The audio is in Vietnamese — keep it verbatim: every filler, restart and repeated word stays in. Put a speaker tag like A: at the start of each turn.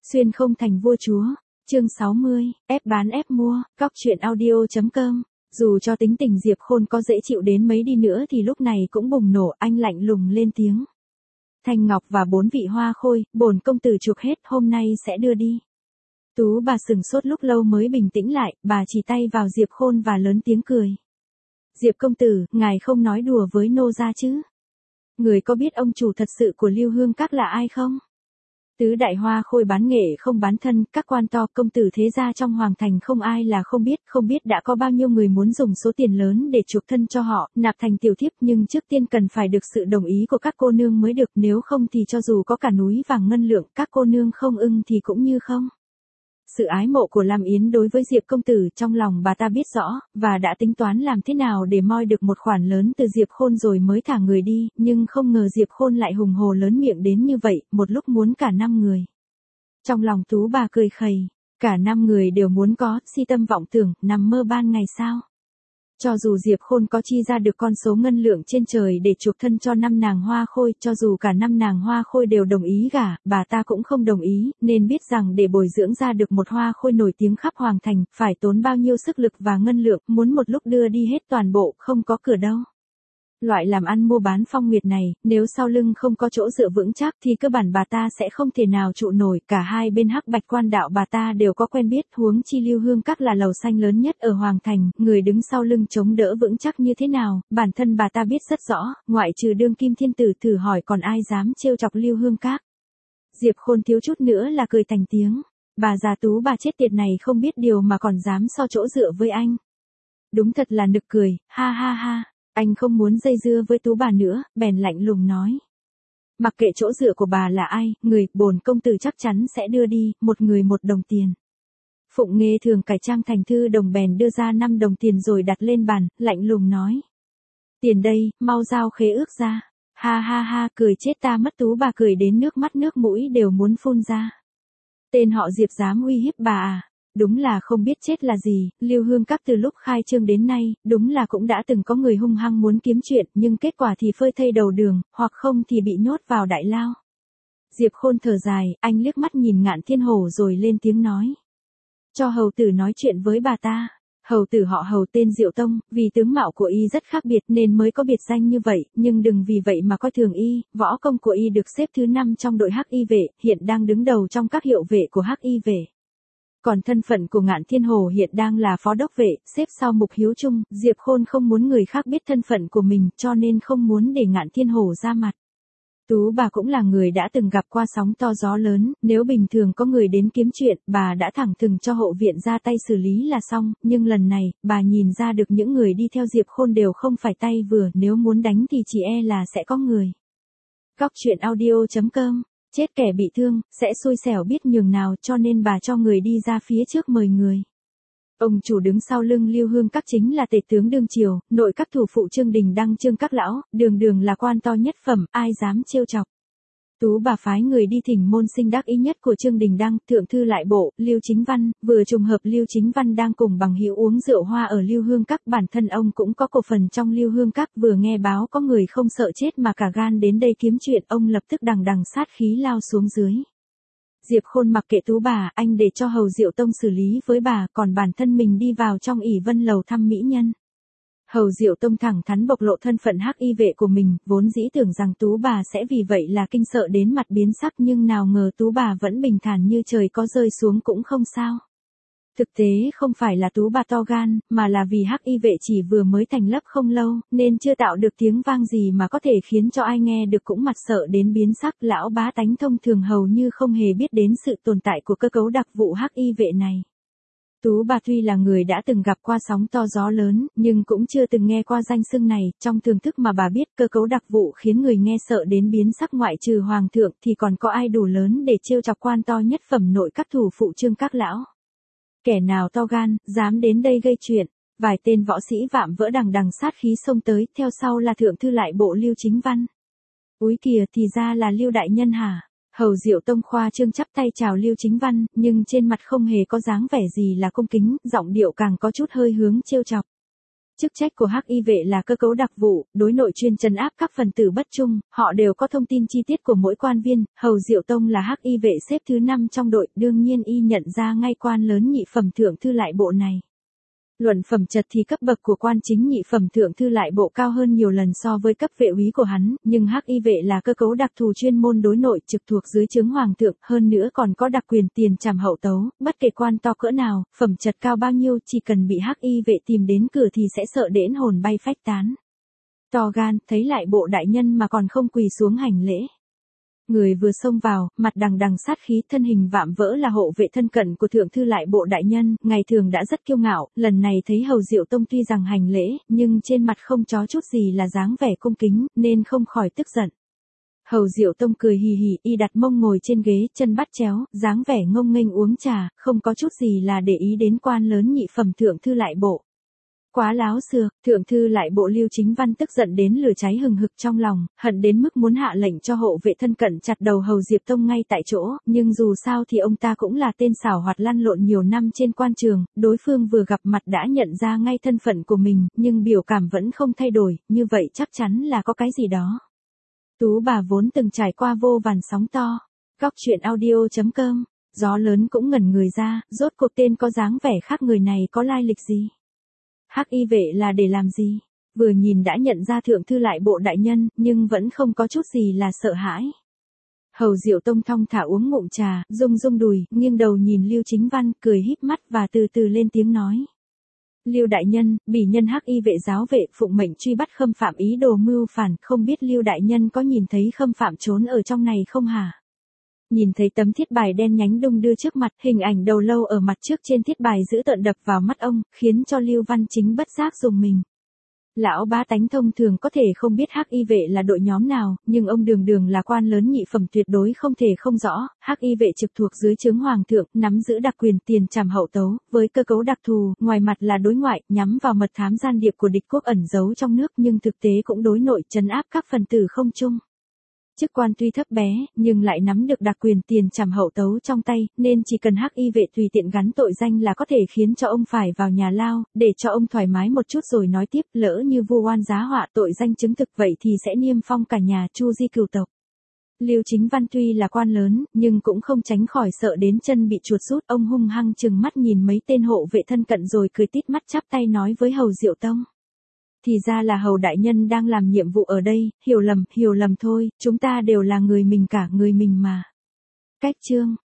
A: Xuyên không thành vua chúa. Chương sáu mươi, ép bán ép mua, góc chuyện audio.com. Dù cho tính tình Diệp Khôn có dễ chịu đến mấy đi nữa thì lúc này cũng bùng nổ, anh lạnh lùng lên tiếng. Thanh Ngọc và bốn vị hoa khôi, bổn công tử chuộc hết, hôm nay sẽ đưa đi. Tú bà sừng sốt lúc lâu mới bình tĩnh lại, bà chỉ tay vào Diệp Khôn và lớn tiếng cười. Diệp công tử, ngài không nói đùa với nô gia chứ? Người có biết ông chủ thật sự của Lưu Hương Các là ai không? Tứ đại hoa khôi bán nghệ không bán thân, các quan to công tử thế gia trong hoàng thành không ai là không biết, không biết đã có bao nhiêu người muốn dùng số tiền lớn để chuộc thân cho họ, nạp thành tiểu thiếp, nhưng trước tiên cần phải được sự đồng ý của các cô nương mới được, nếu không thì cho dù có cả núi vàng ngân lượng, các cô nương không ưng thì cũng như không. Sự ái mộ của Lam Yến đối với Diệp công tử trong lòng bà ta biết rõ, và đã tính toán làm thế nào để moi được một khoản lớn từ Diệp Khôn rồi mới thả người đi, nhưng không ngờ Diệp Khôn lại hùng hồ lớn miệng đến như vậy, một lúc muốn cả năm người. Trong lòng Tú bà cười khẩy, cả năm người đều muốn có, si tâm vọng tưởng, nằm mơ ban ngày sao. Cho dù Diệp Khôn có chi ra được con số ngân lượng trên trời để chuộc thân cho năm nàng hoa khôi, cho dù cả năm nàng hoa khôi đều đồng ý gả, bà ta cũng không đồng ý, nên biết rằng để bồi dưỡng ra được một hoa khôi nổi tiếng khắp hoàng thành, phải tốn bao nhiêu sức lực và ngân lượng, muốn một lúc đưa đi hết toàn bộ, không có cửa đâu. Loại làm ăn mua bán phong nguyệt này, nếu sau lưng không có chỗ dựa vững chắc thì cơ bản bà ta sẽ không thể nào trụ nổi, cả hai bên hắc bạch quan đạo bà ta đều có quen biết, huống chi Lưu Hương Các là lầu xanh lớn nhất ở hoàng thành, người đứng sau lưng chống đỡ vững chắc như thế nào, bản thân bà ta biết rất rõ, ngoại trừ đương kim thiên tử thử hỏi còn ai dám trêu chọc Lưu Hương Các. Diệp Khôn thiếu chút nữa là cười thành tiếng, bà già Tú bà chết tiệt này không biết điều mà còn dám so chỗ dựa với anh. Đúng thật là nực cười, ha ha ha. Anh không muốn dây dưa với Tú bà nữa, bèn lạnh lùng nói. Mặc kệ chỗ dựa của bà là ai, người, bổn công tử chắc chắn sẽ đưa đi, một người một đồng tiền. Phụng Nghê thường cải trang thành thư đồng bèn đưa ra năm đồng tiền rồi đặt lên bàn, lạnh lùng nói. Tiền đây, mau giao khế ước ra. Ha ha ha, cười chết ta mất. Tú bà cười đến nước mắt nước mũi đều muốn phun ra. Tên họ Diệp dám uy hiếp bà à? Đúng là không biết chết là gì, Lưu Hương Các từ lúc khai trương đến nay, đúng là cũng đã từng có người hung hăng muốn kiếm chuyện, nhưng kết quả thì phơi thây đầu đường, hoặc không thì bị nhốt vào đại lao. Diệp Khôn thở dài, anh liếc mắt nhìn Ngạn Thiên Hổ rồi lên tiếng nói. Cho hầu tử nói chuyện với bà ta. Hầu tử họ Hầu tên Diệu Tông, vì tướng mạo của y rất khác biệt nên mới có biệt danh như vậy, nhưng đừng vì vậy mà coi thường y, võ công của y được xếp thứ năm trong đội Hắc Y vệ, hiện đang đứng đầu trong các hiệu vệ của Hắc Y vệ. Còn thân phận của Ngạn Thiên Hổ hiện đang là phó đốc vệ, xếp sau Mục Hiếu Trung, Diệp Khôn không muốn người khác biết thân phận của mình, cho nên không muốn để Ngạn Thiên Hổ ra mặt. Tú bà cũng là người đã từng gặp qua sóng to gió lớn, nếu bình thường có người đến kiếm chuyện, bà đã thẳng thừng cho hộ viện ra tay xử lý là xong, nhưng lần này, bà nhìn ra được những người đi theo Diệp Khôn đều không phải tay vừa, nếu muốn đánh thì chỉ e là sẽ có người. Góc chuyện audio.com. Chết kẻ bị thương, sẽ xui xẻo biết nhường nào, cho nên bà cho người đi ra phía trước mời người. Ông chủ đứng sau lưng Lưu Hương Các chính là tể tướng đương triều, nội các thủ phụ Trương Đình Đăng Trương Các lão, đường đường là quan to nhất phẩm, ai dám trêu chọc. Tú bà phái người đi thỉnh môn sinh đắc ý nhất của Trương Đình Đăng, thượng thư lại bộ, Lưu Chính Văn, vừa trùng hợp Lưu Chính Văn đang cùng bằng hữu uống rượu hoa ở Lưu Hương Các, bản thân ông cũng có cổ phần trong Lưu Hương Các, vừa nghe báo có người không sợ chết mà cả gan đến đây kiếm chuyện, ông lập tức đằng đằng sát khí lao xuống dưới. Diệp Khôn mặc kệ Tú bà, anh để cho Hầu Diệu Tông xử lý với bà, còn bản thân mình đi vào trong ỷ vân lầu thăm mỹ nhân. Hầu Diệu Tông thẳng thắn bộc lộ thân phận Hắc Y vệ của mình, vốn dĩ tưởng rằng Tú bà sẽ vì vậy là kinh sợ đến mặt biến sắc, nhưng nào ngờ Tú bà vẫn bình thản như trời có rơi xuống cũng không sao. Thực tế không phải là Tú bà to gan, mà là vì Hắc Y vệ chỉ vừa mới thành lập không lâu, nên chưa tạo được tiếng vang gì mà có thể khiến cho ai nghe được cũng mặt sợ đến biến sắc. Lão bá tánh thông thường hầu như không hề biết đến sự tồn tại của cơ cấu đặc vụ Hắc Y vệ này. Tú bà tuy là người đã từng gặp qua sóng to gió lớn, nhưng cũng chưa từng nghe qua danh xưng này, trong thưởng thức mà bà biết cơ cấu đặc vụ khiến người nghe sợ đến biến sắc, ngoại trừ hoàng thượng thì còn có ai đủ lớn để trêu chọc quan to nhất phẩm nội các thủ phụ Trương Các lão. Kẻ nào to gan, dám đến đây gây chuyện, vài tên võ sĩ vạm vỡ đằng đằng sát khí xông tới, theo sau là thượng thư lại bộ Lưu Chính Văn. Úi kìa, thì ra là Lưu đại nhân hả? Hầu Diệu Tông khoa trương chắp tay chào Lưu Chính Văn, nhưng trên mặt không hề có dáng vẻ gì là cung kính, giọng điệu càng có chút hơi hướng trêu chọc. Chức trách của hắc y vệ là cơ cấu đặc vụ, đối nội chuyên trấn áp các phần tử bất trung, họ đều có thông tin chi tiết của mỗi quan viên, Hầu Diệu Tông là hắc y vệ xếp thứ năm trong đội, đương nhiên y nhận ra ngay quan lớn nhị phẩm thượng thư lại bộ này. Luận phẩm chật thì cấp bậc của quan chính nhị phẩm thượng thư lại bộ cao hơn nhiều lần so với cấp vệ úy của hắn, nhưng hắc y vệ là cơ cấu đặc thù chuyên môn đối nội trực thuộc dưới trướng hoàng thượng, hơn nữa còn có đặc quyền tiền trảm hậu tấu, bất kể quan to cỡ nào, phẩm chật cao bao nhiêu, chỉ cần bị hắc y vệ tìm đến cửa thì sẽ sợ đến hồn bay phách tán. To gan, thấy lại bộ đại nhân mà còn không quỳ xuống hành lễ. Người vừa xông vào, mặt đằng đằng sát khí, thân hình vạm vỡ là hộ vệ thân cận của thượng thư lại bộ đại nhân, ngày thường đã rất kiêu ngạo, lần này thấy Hầu Diệu Tông tuy rằng hành lễ, nhưng trên mặt không chó chút gì là dáng vẻ cung kính, nên không khỏi tức giận. Hầu Diệu Tông cười hì hì, y đặt mông ngồi trên ghế, chân bắt chéo, dáng vẻ ngông nghênh uống trà, không có chút gì là để ý đến quan lớn nhị phẩm thượng thư lại bộ. Quá láo xược, thượng thư lại bộ Lưu Chính Văn tức giận đến lửa cháy hừng hực trong lòng, hận đến mức muốn hạ lệnh cho hộ vệ thân cận chặt đầu Hầu Diệp Tông ngay tại chỗ, nhưng dù sao thì ông ta cũng là tên xảo hoạt lăn lộn nhiều năm trên quan trường, đối phương vừa gặp mặt đã nhận ra ngay thân phận của mình, nhưng biểu cảm vẫn không thay đổi, như vậy chắc chắn là có cái gì đó. Tú bà vốn từng trải qua vô vàn sóng to. Góc truyện audio chấm com, gió lớn cũng ngẩn người ra, rốt cuộc tên có dáng vẻ khác người này có lai lịch gì? Hắc y vệ là để làm gì? Vừa nhìn đã nhận ra thượng thư lại bộ đại nhân, nhưng vẫn không có chút gì là sợ hãi. Hầu Diệu Tông thong thả uống ngụm trà, rung rung đùi, nghiêng đầu nhìn Lưu Chính Văn, cười híp mắt và từ từ lên tiếng nói. Lưu đại nhân, bỉ nhân hắc y vệ giáo vệ phụng mệnh truy bắt Khâm Phạm ý đồ mưu phản, không biết Lưu đại nhân có nhìn thấy Khâm Phạm trốn ở trong này không hả? Nhìn thấy tấm thiết bài đen nhánh đung đưa trước mặt, hình ảnh đầu lâu ở mặt trước trên thiết bài dữ tợn đập vào mắt ông, khiến cho Lưu Văn Chính bất giác rùng mình. Lão bá tánh thông thường có thể không biết hắc y vệ là đội nhóm nào, nhưng ông đường đường là quan lớn nhị phẩm tuyệt đối không thể không rõ, hắc y vệ trực thuộc dưới trướng hoàng thượng, nắm giữ đặc quyền tiền trảm hậu tấu, với cơ cấu đặc thù, ngoài mặt là đối ngoại, nhắm vào mật thám gian điệp của địch quốc ẩn giấu trong nước, nhưng thực tế cũng đối nội trấn áp các phần tử không chung. Chức quan tuy thấp bé, nhưng lại nắm được đặc quyền tiền trảm hậu tấu trong tay, nên chỉ cần hắc y vệ tùy tiện gắn tội danh là có thể khiến cho ông phải vào nhà lao, để cho ông thoải mái một chút rồi nói tiếp, lỡ như vu oan giá họa tội danh chứng thực vậy thì sẽ niêm phong cả nhà, chu di cửu tộc. Lưu Chính Văn tuy là quan lớn, nhưng cũng không tránh khỏi sợ đến chân bị chuột rút, ông hung hăng trừng mắt nhìn mấy tên hộ vệ thân cận rồi cười tít mắt chắp tay nói với Hầu Diệu Tông. Thì ra là Hầu đại nhân đang làm nhiệm vụ ở đây, hiểu lầm, hiểu lầm thôi, chúng ta đều là người mình cả, người mình mà. Cách chương